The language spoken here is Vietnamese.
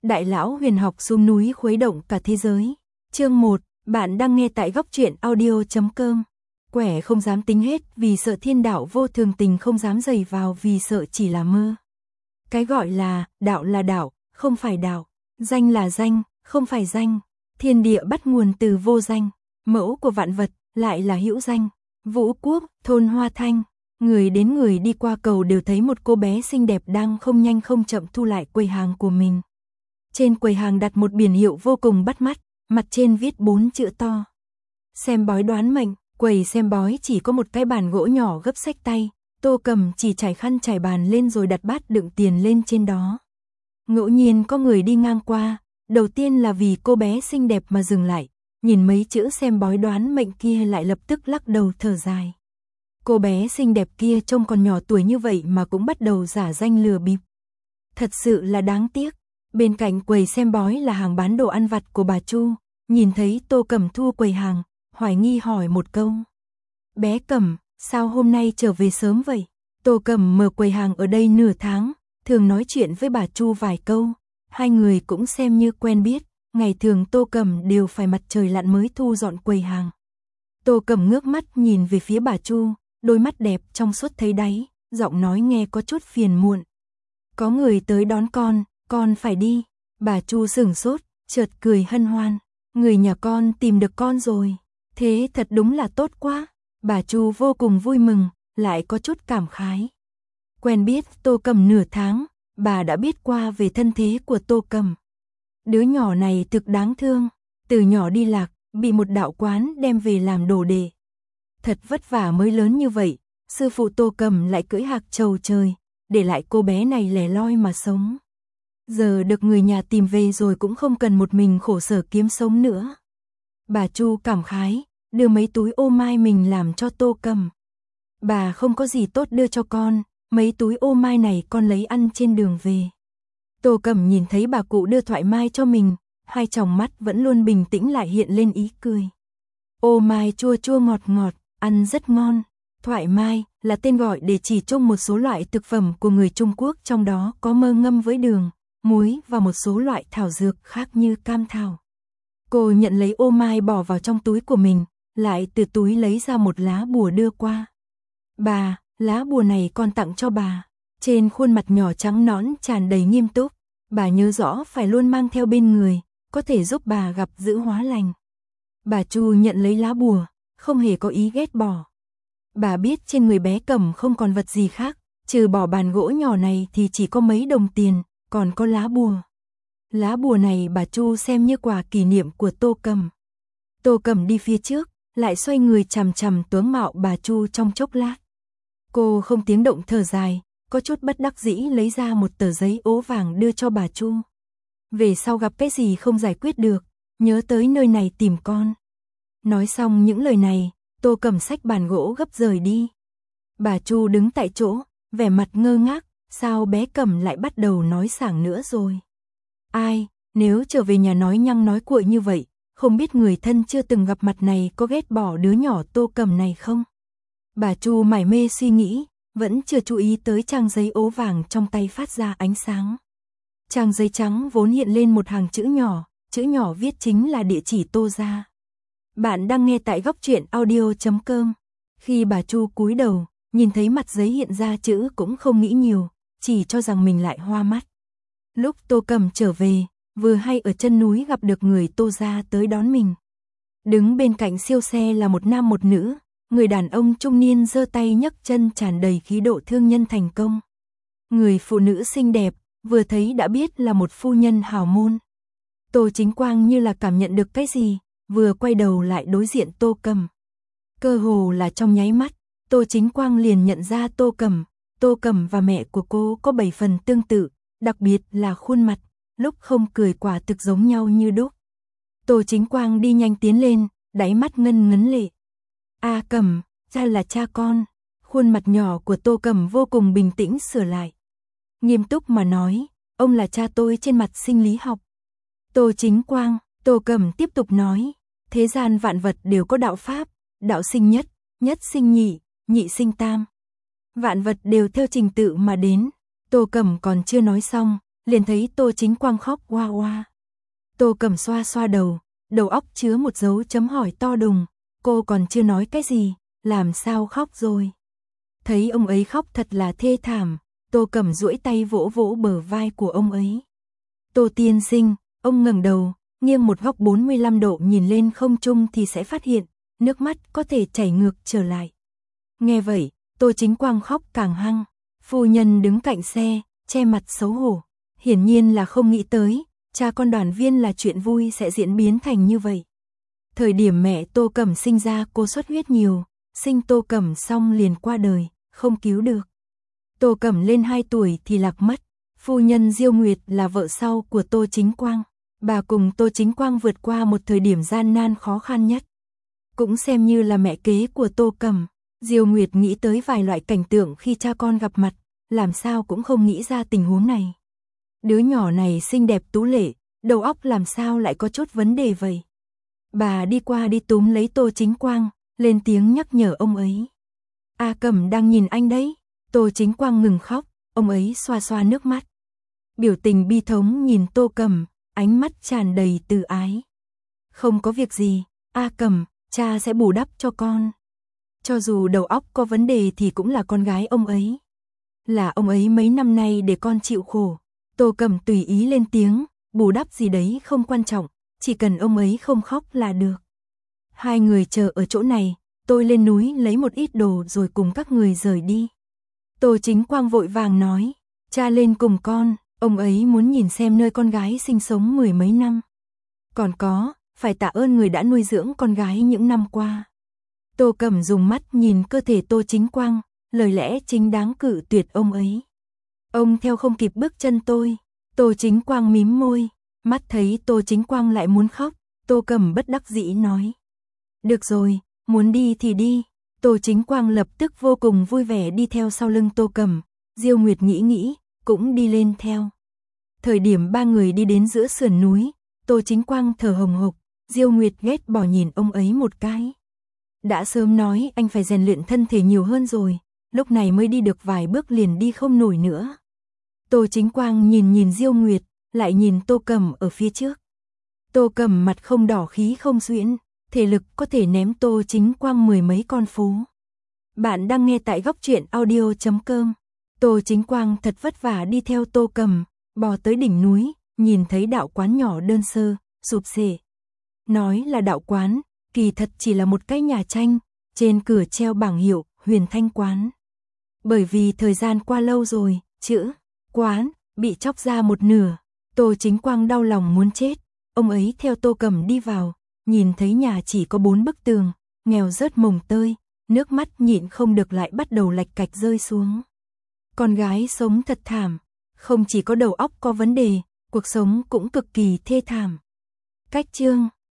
Đại lão huyền học xuống núi khuấy động cả thế giới. Chương 1, bạn đang nghe tại góc truyện audio.com. Quẻ không dám tính hết vì sợ thiên đạo vô thường, tình không dám dày vào vì sợ chỉ là mơ. Cái gọi là đạo, không phải đạo. Danh là danh, không phải danh. Thiên địa bắt nguồn từ vô danh. Mẫu của vạn vật lại là hữu danh. Vũ Quốc, thôn Hoa Thanh. Người đến người đi qua cầu đều thấy một cô bé xinh đẹp đang không nhanh không chậm thu lại quầy hàng của mình. Trên quầy hàng đặt một biển hiệu vô cùng bắt mắt, mặt trên viết 4 chữ to. Xem bói đoán mệnh. Quầy xem bói chỉ có một cái bàn gỗ nhỏ gấp xách tay, Tô Cầm chỉ trải khăn trải bàn lên rồi đặt bát đựng tiền lên trên đó. Ngẫu nhiên có người đi ngang qua, đầu tiên là vì cô bé xinh đẹp mà dừng lại, nhìn mấy chữ xem bói đoán mệnh kia lại lập tức lắc đầu thở dài. Cô bé xinh đẹp kia trông còn nhỏ tuổi như vậy mà cũng bắt đầu giả danh lừa bịp. Thật sự là đáng tiếc. Bên cạnh quầy xem bói là hàng bán đồ ăn vặt của bà Chu, nhìn thấy Tô Cầm thu quầy hàng, hoài nghi hỏi một câu. Bé Cầm, sao hôm nay trở về sớm vậy? Tô Cầm mở quầy hàng ở đây nửa tháng, thường nói chuyện với bà Chu vài câu, hai người cũng xem như quen biết, ngày thường Tô Cầm đều phải mặt trời lặn mới thu dọn quầy hàng. Tô Cầm ngước mắt nhìn về phía bà Chu, đôi mắt đẹp trong suốt thấy đáy, giọng nói nghe có chút phiền muộn. Có người tới đón con phải đi. Bà Chu sửng sốt, chợt cười hân hoan. Người nhà con tìm được con rồi. Thế thật đúng là tốt quá. Bà Chu vô cùng vui mừng, lại có chút cảm khái. Quen biết Tô Cầm nửa tháng, bà đã biết qua về thân thế của Tô Cầm. Đứa nhỏ này thực đáng thương, từ nhỏ đi lạc, bị một đạo quán đem về làm đồ đệ. Thật vất vả mới lớn như vậy, sư phụ Tô Cầm lại cưỡi hạc trầu trời, để lại cô bé này lẻ loi mà sống. Giờ được người nhà tìm về rồi cũng không cần một mình khổ sở kiếm sống nữa. Bà Chu cảm khái, đưa mấy túi ô mai mình làm cho Tô Cầm. Bà không có gì tốt đưa cho con, mấy túi ô mai này con lấy ăn trên đường về. Tô Cầm nhìn thấy bà cụ đưa thoại mai cho mình, hai tròng mắt vẫn luôn bình tĩnh lại hiện lên ý cười. Ô mai chua chua ngọt ngọt, ăn rất ngon. Thoại mai là tên gọi để chỉ chung một số loại thực phẩm của người Trung Quốc, trong đó có mơ ngâm với đường, muối và một số loại thảo dược khác như cam thảo. Cô nhận lấy ô mai bỏ vào trong túi của mình, lại từ túi lấy ra một lá bùa đưa qua. Bà, lá bùa này con tặng cho bà. Trên khuôn mặt nhỏ trắng nõn tràn đầy nghiêm túc, bà nhớ rõ phải luôn mang theo bên người, có thể giúp bà gặp dữ hóa lành. Bà Chu nhận lấy lá bùa, không hề có ý ghét bỏ. Bà biết trên người bé Cầm không còn vật gì khác, trừ bỏ bàn gỗ nhỏ này thì chỉ có mấy đồng tiền, còn có lá bùa. Lá bùa này bà Chu xem như quà kỷ niệm của Tô Cầm. Tô Cầm đi phía trước, lại xoay người chằm chằm tướng mạo bà Chu trong chốc lát. Cô không tiếng động thở dài, có chút bất đắc dĩ lấy ra một tờ giấy ố vàng đưa cho bà Chu. Về sau gặp cái gì không giải quyết được, nhớ tới nơi này tìm con. Nói xong những lời này, Tô Cầm xách bàn gỗ gấp rời đi. Bà Chu đứng tại chỗ, vẻ mặt ngơ ngác, sao bé Cầm lại bắt đầu nói sảng nữa rồi. Ai, nếu trở về nhà nói nhăng nói cuội như vậy, không biết người thân chưa từng gặp mặt này có ghét bỏ đứa nhỏ Tô Cầm này không? Bà Chu mải mê suy nghĩ, vẫn chưa chú ý tới trang giấy ố vàng trong tay phát ra ánh sáng. Trang giấy trắng vốn hiện lên một hàng chữ nhỏ viết chính là địa chỉ Tô gia. Bạn đang nghe tại góc truyện audio.com. Khi bà Chu cúi đầu, nhìn thấy mặt giấy hiện ra chữ cũng không nghĩ nhiều, chỉ cho rằng mình lại hoa mắt. Lúc Tô Cầm trở về, vừa hay ở chân núi gặp được người Tô gia tới đón mình. Đứng bên cạnh siêu xe là một nam một nữ, người đàn ông trung niên giơ tay nhấc chân tràn đầy khí độ thương nhân thành công. Người phụ nữ xinh đẹp, vừa thấy đã biết là một phu nhân hào môn. Tô Chính Quang như là cảm nhận được cái gì, vừa quay đầu lại đối diện Tô Cầm. Cơ hồ là trong nháy mắt, Tô Chính Quang liền nhận ra Tô Cầm và mẹ của cô có 7 phần tương tự, đặc biệt là khuôn mặt, lúc không cười quả thực giống nhau như đúc. Tô Chính Quang đi nhanh tiến lên, đáy mắt ngân ngấn lệ. A Cầm, cha là cha con. Khuôn mặt nhỏ của Tô Cầm vô cùng bình tĩnh sửa lại. Nghiêm túc mà nói, ông là cha tôi trên mặt sinh lý học. Tô Chính Quang, Tô Cầm tiếp tục nói, thế gian vạn vật đều có đạo pháp, đạo sinh nhất, nhất sinh nhị, nhị sinh tam. Vạn vật đều theo trình tự mà đến. Tô Cầm còn chưa nói xong, liền thấy Tô Chính Quang khóc oa oa. Tô Cẩm xoa xoa đầu óc chứa một dấu chấm hỏi to đùng, cô còn chưa nói cái gì, làm sao khóc rồi. Thấy ông ấy khóc thật là thê thảm, Tô Cẩm duỗi tay vỗ vỗ bờ vai của ông ấy. Tô tiên sinh, ông ngẩng đầu, nghiêng một góc 45 độ nhìn lên không trung thì sẽ phát hiện, nước mắt có thể chảy ngược trở lại. Nghe vậy, Tô Chính Quang khóc càng hăng, phu nhân đứng cạnh xe, che mặt xấu hổ. Hiển nhiên là không nghĩ tới, cha con đoàn viên là chuyện vui sẽ diễn biến thành như vậy. Thời điểm mẹ Tô Cẩm sinh ra cô xuất huyết nhiều, sinh Tô Cẩm xong liền qua đời, không cứu được. Tô Cẩm lên 2 tuổi thì lạc mất. Phu nhân Diêu Nguyệt là vợ sau của Tô Chính Quang. Bà cùng Tô Chính Quang vượt qua một thời điểm gian nan khó khăn nhất. Cũng xem như là mẹ kế của Tô Cẩm. Diêu Nguyệt nghĩ tới vài loại cảnh tượng khi cha con gặp mặt, làm sao cũng không nghĩ ra tình huống này. Đứa nhỏ này xinh đẹp tú lệ, đầu óc làm sao lại có chút vấn đề vậy. Bà đi qua đi túm lấy Tô Chính Quang, lên tiếng nhắc nhở ông ấy. A Cẩm đang nhìn anh đấy. Tô Chính Quang ngừng khóc, ông ấy xoa xoa nước mắt. Biểu tình bi thống nhìn Tô Cẩm, ánh mắt tràn đầy từ ái. Không có việc gì, A Cẩm, cha sẽ bù đắp cho con. Cho dù đầu óc có vấn đề thì cũng là con gái ông ấy. Là ông ấy mấy năm nay để con chịu khổ. Tô Cẩm tùy ý lên tiếng, bù đắp gì đấy không quan trọng, chỉ cần ông ấy không khóc là được. Hai người chờ ở chỗ này, tôi lên núi lấy một ít đồ rồi cùng các người rời đi. Tô Chính Quang vội vàng nói, cha lên cùng con, ông ấy muốn nhìn xem nơi con gái sinh sống 10 mấy năm. Còn có, phải tạ ơn người đã nuôi dưỡng con gái những năm qua. Tô Cẩm dùng mắt nhìn cơ thể Tô Chính Quang, lời lẽ chính đáng cự tuyệt ông ấy. Ông theo không kịp bước chân tôi. Tô Chính Quang mím môi, mắt thấy Tô Chính Quang lại muốn khóc, Tô Cẩm bất đắc dĩ nói. Được rồi, muốn đi thì đi. Tô Chính Quang lập tức vô cùng vui vẻ đi theo sau lưng Tô Cẩm. Diêu Nguyệt nghĩ, cũng đi lên theo. Thời điểm ba người đi đến giữa sườn núi, Tô Chính Quang thở hồng hộc, Diêu Nguyệt ghét bỏ nhìn ông ấy một cái. Đã sớm nói anh phải rèn luyện thân thể nhiều hơn rồi, lúc này mới đi được vài bước liền đi không nổi nữa. Tô Chính Quang nhìn Diêu Nguyệt, lại nhìn Tô Cẩm ở phía trước. Tô Cẩm mặt không đỏ khí không xuyễn, thể lực có thể ném Tô Chính Quang 10 mấy con phố. Bạn đang nghe tại góc truyện audio.com. Tô Chính Quang thật vất vả đi theo Tô Cẩm, bò tới đỉnh núi, nhìn thấy đạo quán nhỏ đơn sơ, sụp xệ. Nói là đạo quán, kỳ thật chỉ là một cái nhà tranh, trên cửa treo bảng hiệu Huyền Thanh Quán. Bởi vì thời gian qua lâu rồi, chữ quán bị chóc ra một nửa, Tô Chính Quang đau lòng muốn chết. Ông ấy theo Tô Cẩm đi vào, nhìn thấy nhà chỉ có 4 bức tường, nghèo rớt mồng tơi, nước mắt nhịn không được lại bắt đầu lạch cạch rơi xuống. Con gái sống thật thảm, không chỉ có đầu óc có vấn đề, cuộc sống cũng cực kỳ thê thảm. Cách chương